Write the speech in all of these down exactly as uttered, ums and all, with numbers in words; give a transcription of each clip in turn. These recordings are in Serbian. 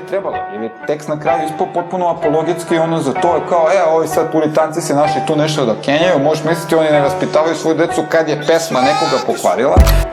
trebalo, jer je tekst na kraju ispao potpuno apologetski i ono za to je kao, e, ovi sad puritanci se našli tu nešto da kenjaju, možeš misliti oni ne raspitavaju svoju decu kad je pesma nekoga pokvarila.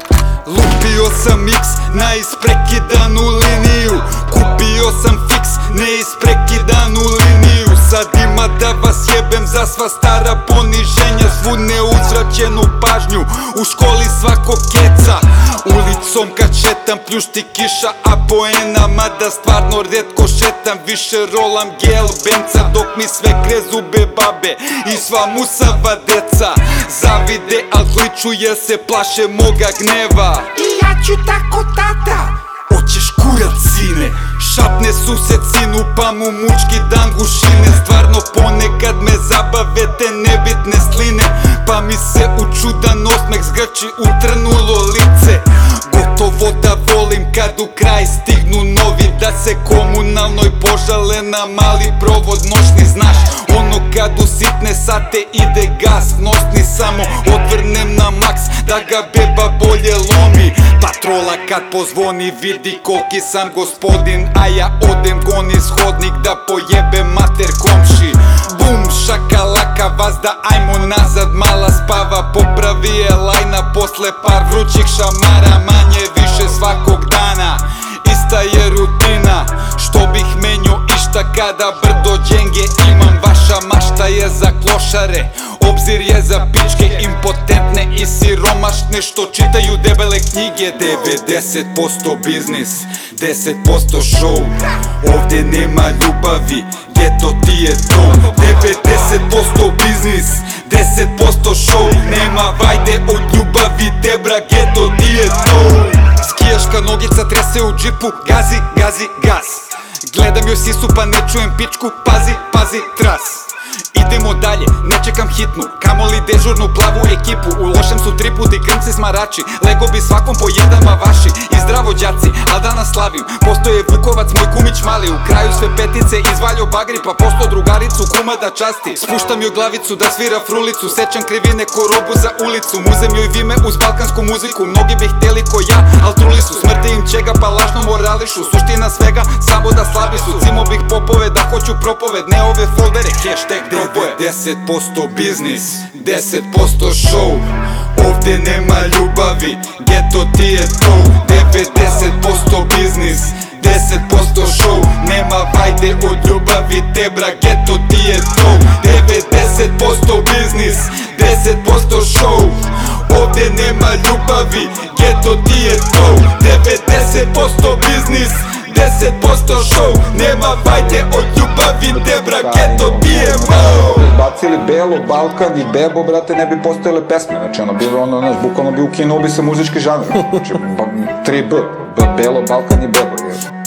Lupio sam X na isprekidanu liniju, kupio sam fiks, ne isprekidanu liniju. Sad ima da vas jebem za sva stara poniženja, svu neuzvraćenu pažnju, u školi svako keca. Ulicom kad šetam pljušti kiša, a poena, mada stvarno redko šetam, više rolam gel benca, dok mi sve krezube babe i sva musava deca zavide, al kliču jer se plaše moga gneva. I ja ću tako, tata. Hoćeš kurac, sine? Šapne sused sinu pa mu mučki dan gušine. Stvarno ponekad me zabave te nebitne sline, pa mi se u čudan osmeh zgrči utrnulo lice. Gotovo da volim kad u kraj stignu novi, da se komunalnoj požale na mali provod noćni. Znaš, ono kad u sitne sate ide gas nosni, samo odvrnem na maks da ga beba bolje lomi. Patrola kad pozvoni vidi koliki sam gospodin, a ja odem goni shodnik da pojebem mater komši. Bum, šakalaka, vazda, ajmo nazad, mala spava, popravi je lajna posle par vrućih šamara. Manje više svakog dana, ista je rutina, što bih menio išta kada brdo dženge imam. Vaša mašta je za klošare, obzir je za pičke impotentne i siromašne što čitaju debele knjige. Devedeset posto biznis, deset posto show, ovdje nema ljubavi, geto ti je to. Devedeset posto biznis, deset posto show, nema vajde od ljubavi, debra, geto ti je to. Skijaška nogica trese u džipu, gazi, gazi, gas. Gledam joj sisu pa ne čujem pičku, pazi, pazi, tras. Idemo dalje, ne čekam hitnu, kamoli dežurnu plavu ekipu. U lošem su tripu ti krmci smarači, lego bi svakom po jedan mavaši. I zdravo đaci, al danas slavim, postoje Vukovac, moj kumić mali. U kraju sve petice izvaljo bagri, pa posto drugaricu kuma da časti. Spuštam joj glavicu da svira frulicu, sečam krivine ko robu za ulicu. Muzem joj vime uz balkansku muziku, mnogi bi hteli ko ja, al truli su. Smrte im čega pa lažno morališu, suština svega samo da slabi su. Cimo bih popove da hoću propoved, ne ove foldere, hashtag devedeset posto biznis, deset posto show, ovdje nema ljubavi, geto ti je to. Devedeset posto biznis, deset posto show, nema vajde od ljubavi, debra, geto ti je to. Devedeset posto biznis, deset posto show, ovdje nema ljubavi, geto ti je to. Devedeset posto biznis, deset posto show, nema vajde od ljubavi, debra, geto ti je mo. Bacili Belo, Balkan i Bebo, brate, ne bi postojale pesme, znači ono bilo ono, znaš, bukvalno bi ukinuo bi se muzički žanr, znači tri B, Belo, Balkan i Bebo, jer